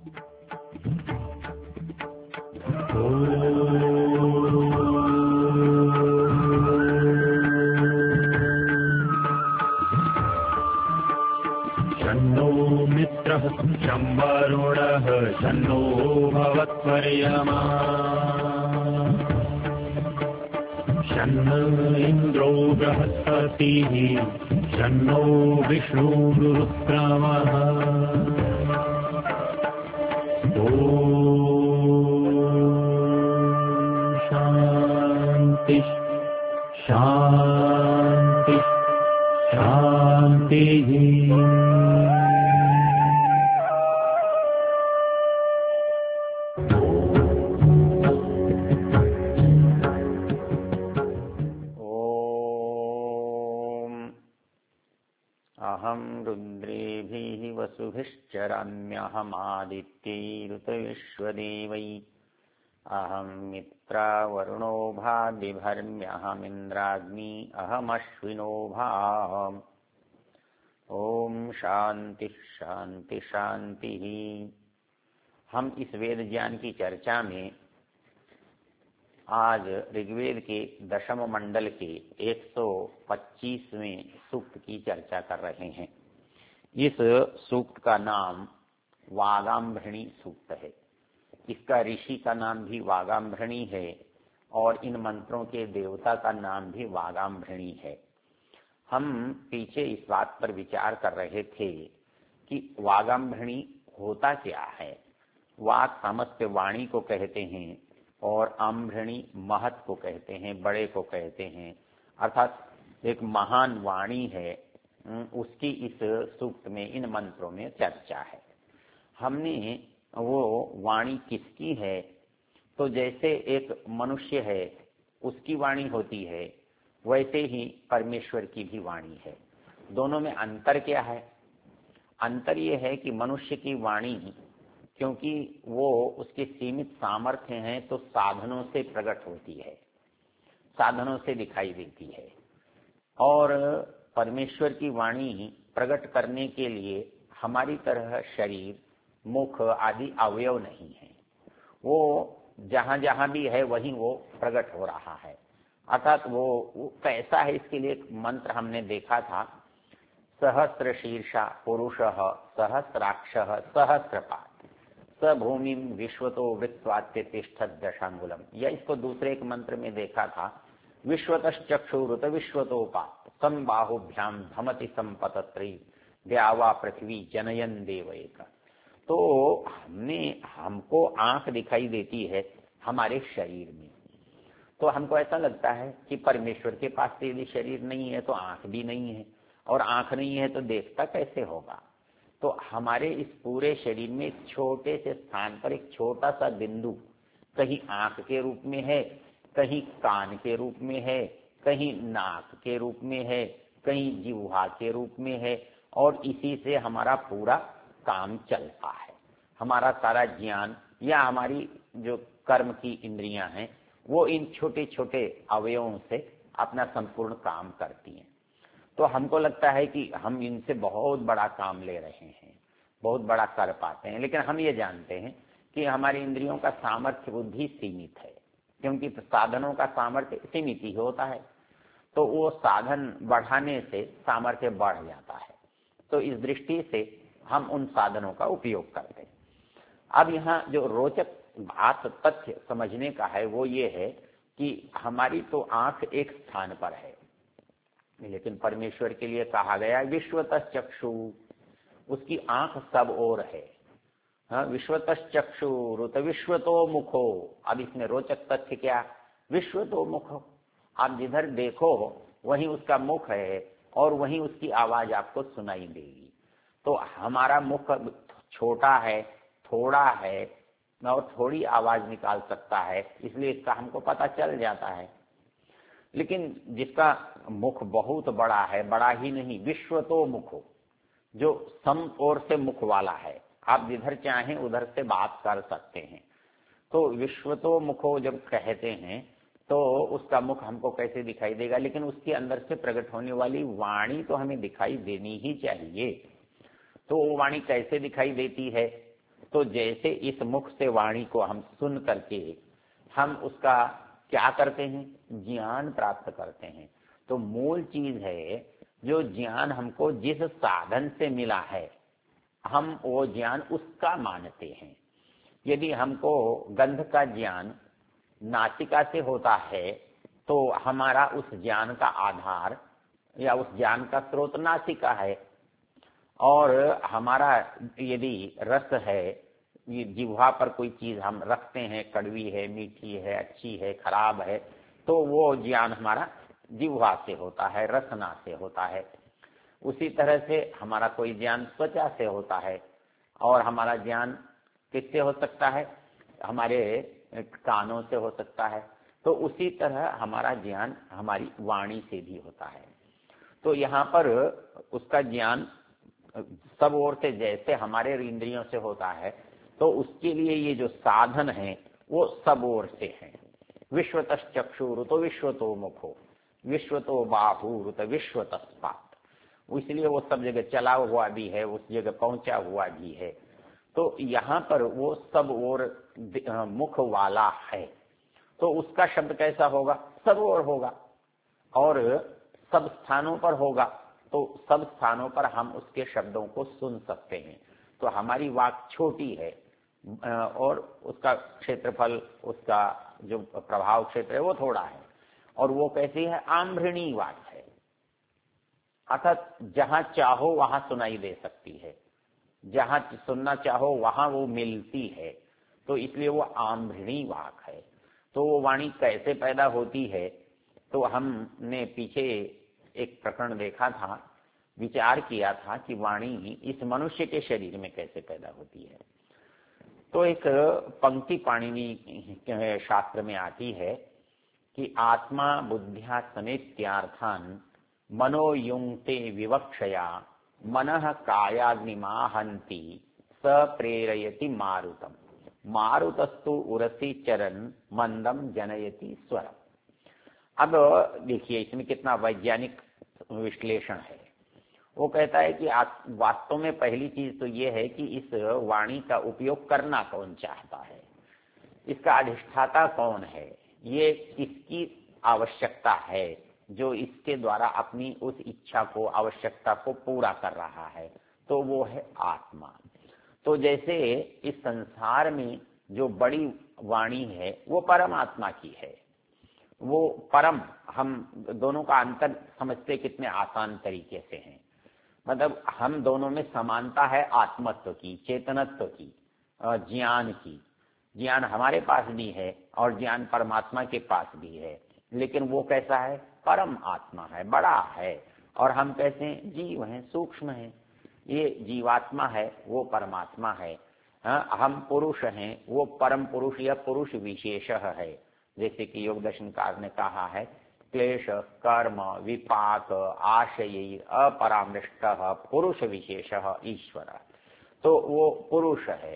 शन्नो मित्रः शं वरुणः शन्नो भवत्वर्यमा शन्न इन्द्रो बृहस्पतिः शन्नो विष्णुरुक्रमः ॐ शान्ति शान्ति शान्तिः। अहं रुद्रेभिः वसुभिश्चराम्यहमादित्यैरुतविश्वदेवै अहं मित्रावरुणो भादिभर्म्यहमिन्द्राग्नी अहमश्विनो भाम्। ओम शांति शांति शांति। हम इस वेद ज्ञान की चर्चा में आज ऋग्वेद के दशम मंडल के 125वें सूक्त की चर्चा कर रहे हैं। इस सूक्त का नाम वागाम्भृणी सूक्त है। इसका ऋषि का नाम भी वागाम्भृणी है और इन मंत्रों के देवता का नाम भी वागाम्भृणी है। हम पीछे इस बात पर विचार कर रहे थे कि वागाम्भृणी होता क्या है। वाग सामर्थ्य वाणी को कहते हैं और आम्भृणी महत को कहते हैं, बड़े को कहते हैं, अर्थात एक महान वाणी है। उसकी इस सूक्त में इन मंत्रों में चर्चा है। हमने वो वाणी किसकी है, तो जैसे एक मनुष्य है उसकी वाणी होती है, वैसे ही परमेश्वर की भी वाणी है। दोनों में अंतर क्या है? अंतर ये है कि मनुष्य की वाणी क्योंकि वो उसके सीमित सामर्थ्य हैं तो साधनों से प्रकट होती है, साधनों से दिखाई देती है। और परमेश्वर की वाणी प्रकट करने के लिए हमारी तरह शरीर, मुख आदि अवयव नहीं है। वो जहां जहां भी है वहीं वो प्रकट हो रहा है। अर्थात वो कैसा है, इसके लिए एक मंत्र हमने देखा था, सहस्र शीर्षा पुरुषः सहस्राक्षः सहस्रपाद स भूमि विश्वतो वृत्वात्य तिष्ठत् दशांगुलम। या इसको दूसरे एक मंत्र में देखा था, विश्वतश्चक्षुरुत विश्वतोपात संबाहुभ्याम भमति संपतत्री द्यावा पृथ्वी जनयन देवैक। तो हमको आंख दिखाई देती है हमारे शरीर में, तो हमको ऐसा लगता है कि परमेश्वर के पास तो यदि शरीर नहीं है तो आंख भी नहीं है, और आंख नहीं है तो देखता कैसे होगा। तो हमारे इस पूरे शरीर में एक छोटे से स्थान पर एक छोटा सा बिंदु कहीं आंख के रूप में है, कहीं कान के रूप में है, कहीं नाक के रूप में है, कहीं जिह्वा के रूप में है, और इसी से हमारा पूरा काम चलता है। हमारा सारा ज्ञान या हमारी जो कर्म की इंद्रियां हैं वो इन छोटे छोटे अवयवों से अपना संपूर्ण काम करती हैं। तो हमको लगता है कि हम इनसे बहुत बड़ा काम ले रहे हैं, बहुत बड़ा कर पाते हैं, लेकिन हम ये जानते हैं कि हमारी इंद्रियों का सामर्थ्य बुद्धि सीमित है, क्योंकि साधनों का सामर्थ्य सीमित ही होता है। तो वो साधन बढ़ाने से सामर्थ्य बढ़ जाता है। तो इस दृष्टि से हम उन साधनों का उपयोग करते हैं। अब यहाँ जो रोचक बात तथ्य समझने का है वो ये है कि हमारी तो आंख एक स्थान पर है, लेकिन परमेश्वर के लिए कहा गया विश्वतश्चक्षु, उसकी आंख सब ओर है। हाँ, विश्वतश्चक्षु रुत विश्वतो मुखो। अब इसमें रोचक तथ्य क्या? विश्वतो मुखो, आप जिधर देखो वहीं उसका मुख है और वहीं उसकी आवाज आपको सुनाई देगी। तो हमारा मुख छोटा है, थोड़ा है और थोड़ी आवाज निकाल सकता है, इसलिए इसका हमको पता चल जाता है। लेकिन जिसका मुख बहुत बड़ा है, बड़ा ही नहीं, विश्वतो मुखो, जो सम ओर से मुख वाला है, आप जिधर चाहें उधर से बात कर सकते हैं। तो विश्वतो मुखो जब कहते हैं तो उसका मुख हमको कैसे दिखाई देगा, लेकिन उसके अंदर से प्रकट होने वाली वाणी तो हमें दिखाई देनी ही चाहिए। तो वो वाणी कैसे दिखाई देती है? तो जैसे इस मुख से वाणी को हम सुन करके हम उसका क्या करते हैं, ज्ञान प्राप्त करते हैं। तो मूल चीज है जो ज्ञान हमको जिस साधन से मिला है हम वो ज्ञान उसका मानते हैं। यदि हमको गंध का ज्ञान नासिका से होता है तो हमारा उस ज्ञान का आधार या उस ज्ञान का स्रोत नासिका है। और हमारा यदि रस है, ये जिह्वा पर कोई चीज हम रखते हैं, कड़वी है, मीठी है, अच्छी है, खराब है, तो वो ज्ञान हमारा जिह्वा से होता है, रसना से होता है। उसी तरह से हमारा कोई ज्ञान त्वचा से होता है और हमारा ज्ञान किससे हो सकता है, हमारे कानों से हो सकता है। तो उसी तरह हमारा ज्ञान हमारी वाणी से भी होता है। तो यहाँ पर उसका ज्ञान सब ओर से जैसे हमारे इंद्रियों से होता है, तो उसके लिए ये जो साधन है वो सब ओर से है। विश्वतश्चक्षुर तो विश्वतो मुखो, विश्वतो बाहुर तो विश्वतस्पात। इसलिए वो सब जगह चला हुआ भी है, उस जगह पहुंचा हुआ भी है। तो यहाँ पर वो सब ओर मुख वाला है, तो उसका शब्द कैसा होगा, सब ओर होगा और सब स्थानों पर होगा। तो सब स्थानों पर हम उसके शब्दों को सुन सकते हैं। तो हमारी वाक छोटी है और उसका क्षेत्रफल, उसका जो प्रभाव क्षेत्र है वो थोड़ा है। और वो कैसी है, आम्भृणी वाक है, अर्थात जहां चाहो वहां सुनाई दे सकती है, जहां सुनना चाहो वहां वो मिलती है। तो इसलिए वो आम्भृणी वाक है। तो वो वाणी कैसे पैदा होती है, तो हमने पीछे एक प्रकरण देखा था, विचार किया था कि वाणी इस मनुष्य के शरीर में कैसे पैदा होती है। तो एक पंक्ति पाणिनि शास्त्र में आती है कि आत्मा बुद्ध्या समेत्यार्थान मनोयुंक्ते विवक्षया मनः कायाग्निमाहन्ति स प्रेरयति मारुतम, मारुतस्तु उरसी चरण मंदम जनयति स्वरम। अब देखिए इसमें कितना वैज्ञानिक विश्लेषण है। वो कहता है कि वास्तव में पहली चीज तो ये है कि इस वाणी का उपयोग करना कौन चाहता है, इसका अधिष्ठाता कौन है, ये किसकी आवश्यकता है जो इसके द्वारा अपनी उस इच्छा को, आवश्यकता को पूरा कर रहा है, तो वो है आत्मा। तो जैसे इस संसार में जो बड़ी वाणी है वो परमात्मा की है, वो परम, हम दोनों का अंतर समझते कितने आसान तरीके से हैं। मतलब हम दोनों में समानता है आत्मत्व की, चेतनत्व की, ज्ञान की। ज्ञान हमारे पास भी है और ज्ञान परमात्मा के पास भी है, लेकिन वो कैसा है, परम आत्मा है, बड़ा है, और हम कैसे हैं, जीव हैं, सूक्ष्म हैं। ये जीवात्मा है, वो परमात्मा है। हम पुरुष हैं, वो परम पुरुष या पुरुष विशेष है। जैसे कि योग दर्शनकार ने कहा है, क्लेश कर्म विपाक आशय अपरामृष्ट पुरुष विशेष ईश्वर। तो वो पुरुष है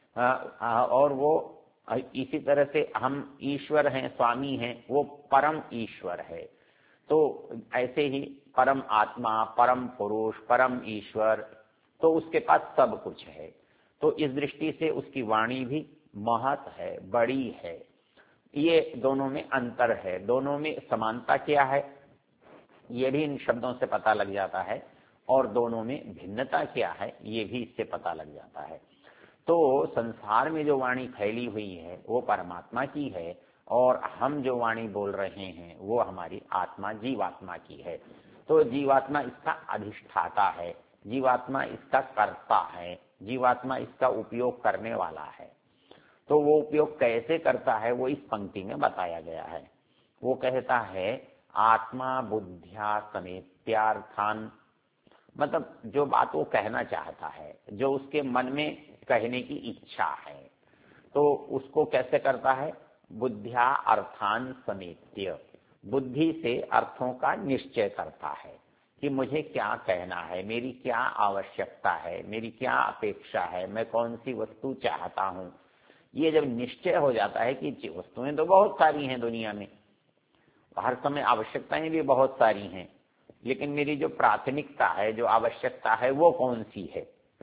और वो इसी तरह से हम ईश्वर हैं, स्वामी हैं, वो परम ईश्वर है। तो ऐसे ही परम आत्मा, परम पुरुष, परम ईश्वर, तो उसके पास सब कुछ है। तो इस दृष्टि से उसकी वाणी भी महत है, बड़ी है। ये दोनों में अंतर है, दोनों में समानता क्या है ये भी इन शब्दों से पता लग जाता है, और दोनों में भिन्नता क्या है ये भी इससे पता लग जाता है। तो संसार में जो वाणी फैली हुई है वो परमात्मा की है, और हम जो वाणी बोल रहे हैं वो हमारी आत्मा, जीवात्मा की है। तो जीवात्मा इसका अधिष्ठाता है, जीवात्मा इसका कर्ता है, जीवात्मा इसका उपयोग करने वाला है। तो वो उपयोग कैसे करता है वो इस पंक्ति में बताया गया है। वो कहता है आत्मा बुद्ध्या समेत्यार्थान, मतलब जो बात वो कहना चाहता है, जो उसके मन में कहने की इच्छा है, तो उसको कैसे करता है, बुद्ध्या अर्थान समेत्य, बुद्धि से अर्थों का निश्चय करता है कि मुझे क्या कहना है, मेरी क्या आवश्यकता है, मेरी क्या अपेक्षा है, मैं कौन सी वस्तु चाहता हूं। ये जब निश्चय हो जाता है कि वस्तुएं तो बहुत सारी हैं दुनिया में, हर समय आवश्यकताएं भी बहुत सारी हैं, लेकिन मेरी जो प्राथमिकता है, जो आवश्यकता है वो कौन सी है,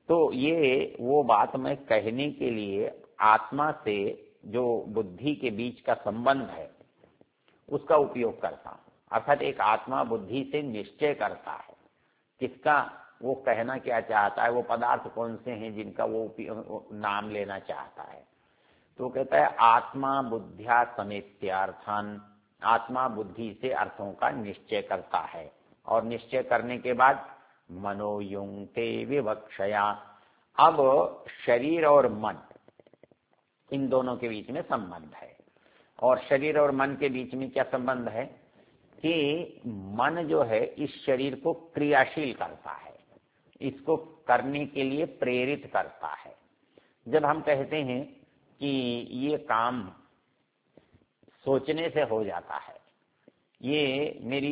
तो ये वो बात मैं कहने के लिए आत्मा से जो बुद्धि के बीच का संबंध है उसका उपयोग करता हूं। अर्थात एक आत्मा बुद्धि से निश्चय करता है किसका, वो कहना क्या चाहता है, वो पदार्थ कौन से हैं जिनका वो नाम लेना चाहता है। तो कहता है आत्मा बुद्ध्या समेत्यार्थान, आत्मा बुद्धि से अर्थों का निश्चय करता है और निश्चय करने के बाद मनोयुंक्ते विवक्षया। अब शरीर और मन इन दोनों के बीच में संबंध है, और शरीर और मन के बीच में क्या संबंध है कि मन जो है इस शरीर को क्रियाशील करता है, इसको करने के लिए प्रेरित करता है। जब हम कहते हैं कि ये काम सोचने से हो जाता है, ये मेरी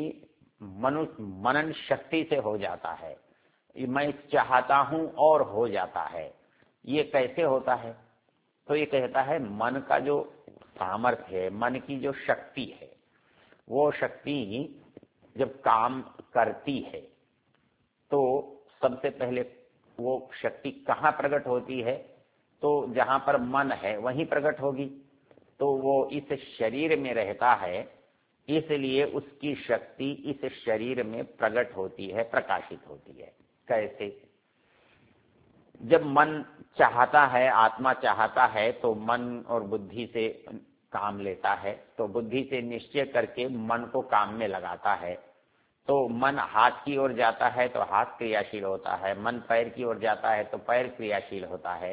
मनन शक्ति से हो जाता है, मैं चाहता हूं और हो जाता है, ये कैसे होता है? तो ये कहता है मन का जो सामर्थ्य है, मन की जो शक्ति है, वो शक्ति जब काम करती है तो सबसे पहले वो शक्ति कहाँ प्रकट होती है? तो जहां पर मन है वहीं प्रकट होगी। तो वो इस शरीर में रहता है, इसलिए उसकी शक्ति इस शरीर में प्रकट होती है, प्रकाशित होती है। कैसे? जब मन चाहता है, आत्मा चाहता है, तो मन और बुद्धि से काम लेता है, तो बुद्धि से निश्चय करके मन को काम में लगाता है। तो मन हाथ की ओर जाता है तो हाथ क्रियाशील होता है, मन पैर की ओर जाता है तो पैर क्रियाशील होता है,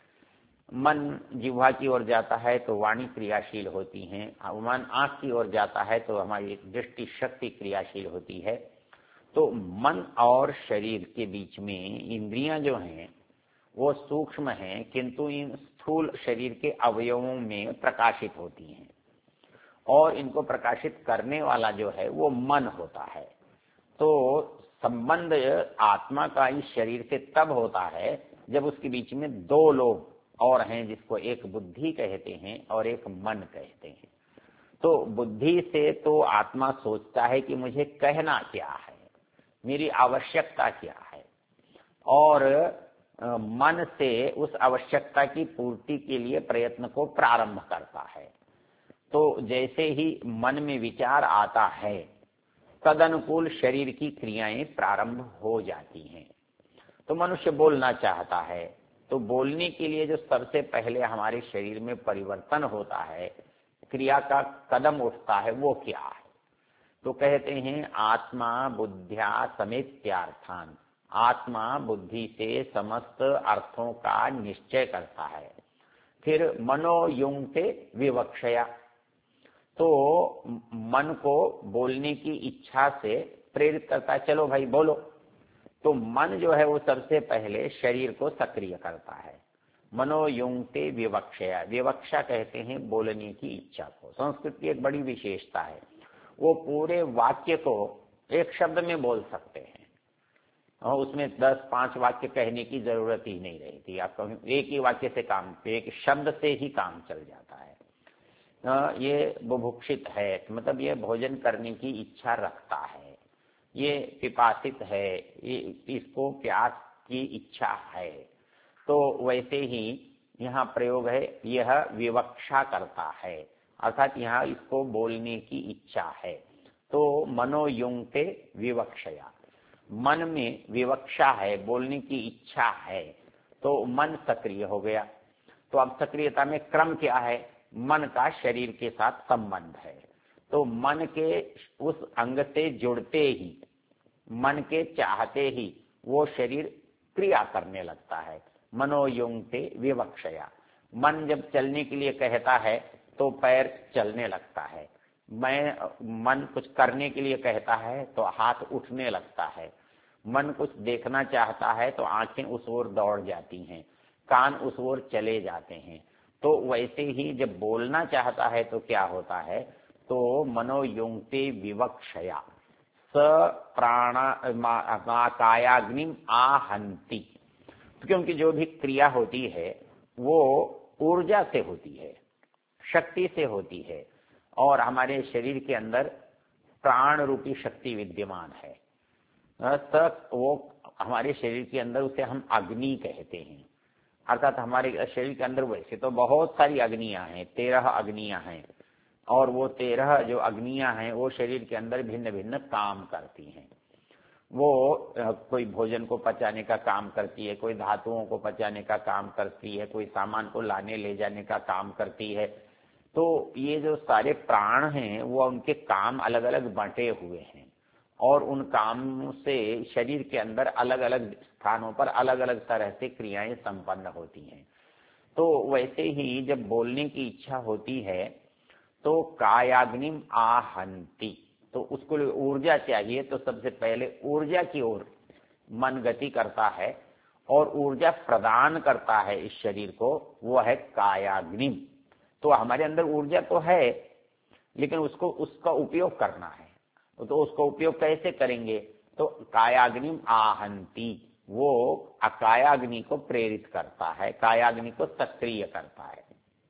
मन जिह्वा की ओर जाता है तो वाणी क्रियाशील होती है, मन आंख की ओर जाता है तो हमारी दृष्टि शक्ति क्रियाशील होती है। तो मन और शरीर के बीच में इंद्रियां जो हैं वो सूक्ष्म हैं, किंतु इन स्थूल शरीर के अवयवों में प्रकाशित होती हैं, और इनको प्रकाशित करने वाला जो है वो मन होता है। तो संबंध आत्मा का इस शरीर से तब होता है जब उसके बीच में दो लोग और हैं, जिसको एक बुद्धि कहते हैं और एक मन कहते हैं। तो बुद्धि से तो आत्मा सोचता है कि मुझे कहना क्या है, मेरी आवश्यकता क्या है, और मन से उस आवश्यकता की पूर्ति के लिए प्रयत्न को प्रारंभ करता है। तो जैसे ही मन में विचार आता है तदनुकूल शरीर की क्रियाएं प्रारंभ हो जाती हैं। तो मनुष्य बोलना चाहता है, तो बोलने के लिए जो सबसे पहले हमारे शरीर में परिवर्तन होता है, क्रिया का कदम उठता है, वो क्या है? तो कहते हैं आत्मा बुद्ध्या समेत्यार्थान, आत्मा बुद्धि से समस्त अर्थों का निश्चय करता है। फिर मनोयुंक्ते विवक्षया, तो मन को बोलने की इच्छा से प्रेरित करता है, चलो भाई बोलो। तो मन जो है वो सबसे पहले शरीर को सक्रिय करता है। मनोयुंक्ते विवक्षया, विवक्षा कहते हैं बोलने की इच्छा को। संस्कृत की एक बड़ी विशेषता है, वो पूरे वाक्य को एक शब्द में बोल सकते हैं, और उसमें 10-5 वाक्य कहने की जरूरत ही नहीं रहती। आपका एक ही वाक्य से काम, एक शब्द से ही काम चल जाता है। ये बुभुक्षित है, मतलब ये भोजन करने की इच्छा रखता है, ये पिपासित है, इसको प्यास की इच्छा है। तो वैसे ही यहाँ प्रयोग है, यह विवक्षा करता है, अर्थात यहाँ इसको बोलने की इच्छा है। तो मनोयुंक्ते विवक्षया, मन में विवक्षा है, बोलने की इच्छा है, तो मन सक्रिय हो गया। तो अब सक्रियता में क्रम क्या है? मन का शरीर के साथ संबंध है। तो मन के उस अंग से जुड़ते ही, मन के चाहते ही वो शरीर क्रिया करने लगता है। मनोयुंक्ते विवक्षया, मन जब चलने के लिए कहता है तो पैर चलने लगता है, मन कुछ करने के लिए कहता है तो हाथ उठने लगता है, मन कुछ देखना चाहता है तो आंखें उस ओर दौड़ जाती हैं, कान उस ओर चले जाते हैं। तो वैसे ही जब बोलना चाहता है तो क्या होता है? तो मनोयुंक्ते विवक्षया स प्राण कायाग्निम आहंति, क्योंकि जो भी क्रिया होती है वो ऊर्जा से होती है, शक्ति से होती है, और हमारे शरीर के अंदर प्राण रूपी शक्ति विद्यमान है। वो हमारे शरीर के अंदर उसे हम अग्नि कहते हैं। अर्थात हमारे शरीर के अंदर वैसे तो बहुत सारी अग्नियां हैं, 13 अग्नियां हैं, और वो 13 जो अग्नियां हैं वो शरीर के अंदर भिन्न भिन्न काम करती हैं। वो कोई भोजन को पचाने का काम करती है, कोई धातुओं को पचाने का काम करती है, कोई सामान को लाने ले जाने का काम करती है। तो ये जो सारे प्राण हैं वो उनके काम अलग अलग बांटे हुए हैं, और उन काम से शरीर के अंदर अलग अलग स्थानों पर अलग अलग तरह से क्रियाएं संपन्न होती हैं। तो वैसे ही जब बोलने की इच्छा होती है तो कायाग्निम आहंति, तो उसको ऊर्जा चाहिए, तो सबसे पहले ऊर्जा की ओर मन गति करता है और ऊर्जा प्रदान करता है इस शरीर को, वो है कायाग्निम। तो हमारे अंदर ऊर्जा तो है, लेकिन उसका उपयोग करना है। तो उसका उपयोग कैसे करेंगे? तो कायाग्निम आहंति, वो कायाग्नि को प्रेरित करता है, कायाग्नि को सक्रिय करता है।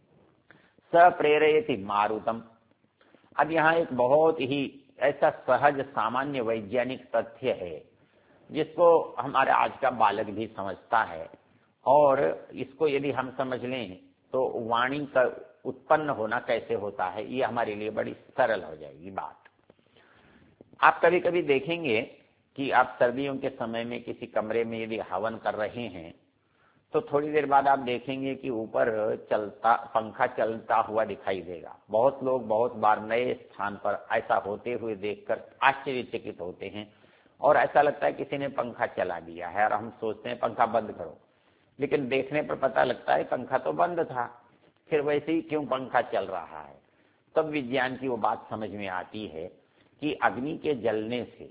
स प्रेरयति मारुतम। अब यहाँ एक बहुत ही ऐसा सहज सामान्य वैज्ञानिक तथ्य है जिसको हमारे आज का बालक भी समझता है, और इसको यदि हम समझ लें तो वाणी का उत्पन्न होना कैसे होता है ये हमारे लिए बड़ी सरल हो जाएगी बात। आप कभी कभी देखेंगे कि आप सर्दियों के समय में किसी कमरे में यदि हवन कर रहे हैं तो थोड़ी देर बाद आप देखेंगे कि ऊपर पंखा चलता हुआ दिखाई देगा। बहुत लोग बहुत बार नए स्थान पर ऐसा होते हुए देखकर आश्चर्यचकित होते हैं, और ऐसा लगता है किसी ने पंखा चला दिया है, और हम सोचते हैं पंखा बंद करो, लेकिन देखने पर पता लगता है पंखा तो बंद था, फिर वैसे ही क्यों पंखा चल रहा है। तब विज्ञान की वो बात समझ में आती है कि अग्नि के जलने से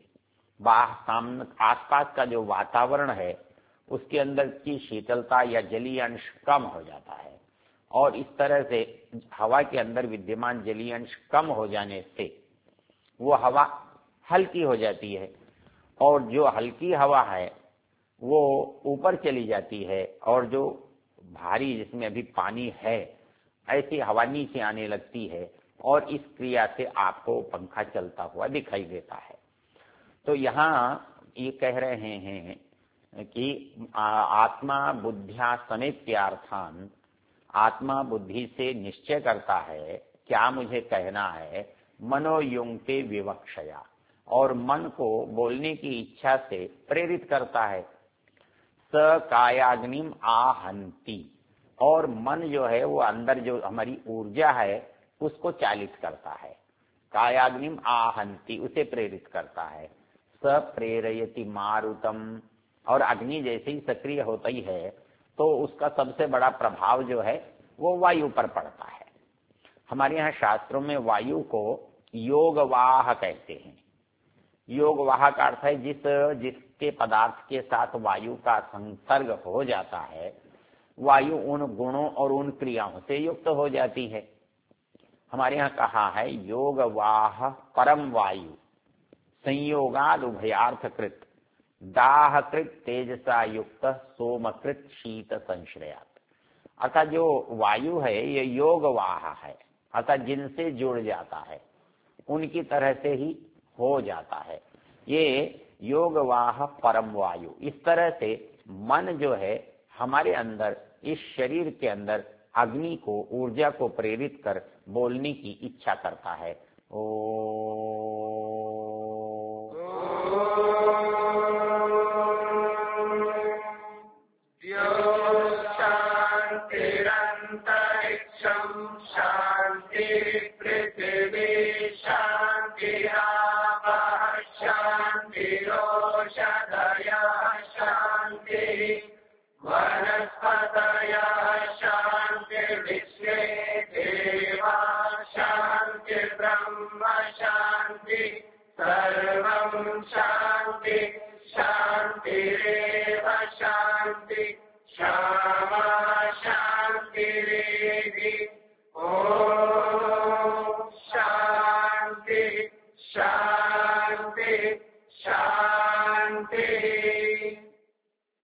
आसपास का जो वातावरण है उसके अंदर की शीतलता या जलीय अंश कम हो जाता है, और इस तरह से हवा के अंदर विद्यमान जलीय अंश कम हो जाने से वो हवा हल्की हो जाती है, और जो हल्की हवा है वो ऊपर चली जाती है, और जो भारी जिसमें अभी पानी है ऐसी हवा नीचे आने लगती है, और इस क्रिया से आपको पंखा चलता हुआ दिखाई देता है। तो यहाँ ये कह रहे हैं कि आत्मा बुद्धिया समेत्यार्थान, आत्मा बुद्धि से निश्चय करता है क्या मुझे कहना है, मनोयुंक्ते विवक्षया, और मन को बोलने की इच्छा से प्रेरित करता है। स कायाग्निम आहंति, और मन जो है वो अंदर जो हमारी ऊर्जा है उसको चालित करता है। कायाग्निम आहंति, उसे प्रेरित करता है। स प्रेरयति मारुतम, और अग्नि जैसे ही सक्रिय होती है तो उसका सबसे बड़ा प्रभाव जो है वो वायु पर पड़ता है। हमारे यहाँ शास्त्रों में वायु को योगवाह कहते हैं। योगवाह का अर्थ है जिसके पदार्थ के साथ वायु का संसर्ग हो जाता है, वायु उन गुणों और उन क्रियाओं से युक्त हो जाती है। हमारे यहाँ कहा है योगवाह परम वायु संयोगाद उभयार्थकृत दाहकृत तेजसा युक्त सोमकृत शीत संश्रयात। अर्थात जो वायु है ये योगवाह है, अर्थात जिनसे जुड़ जाता है उनकी तरह से ही हो जाता है। ये योगवाह परम वायु, इस तरह से मन जो है हमारे अंदर इस शरीर के अंदर अग्नि को, ऊर्जा को प्रेरित कर बोलने की इच्छा करता है। शांति शांति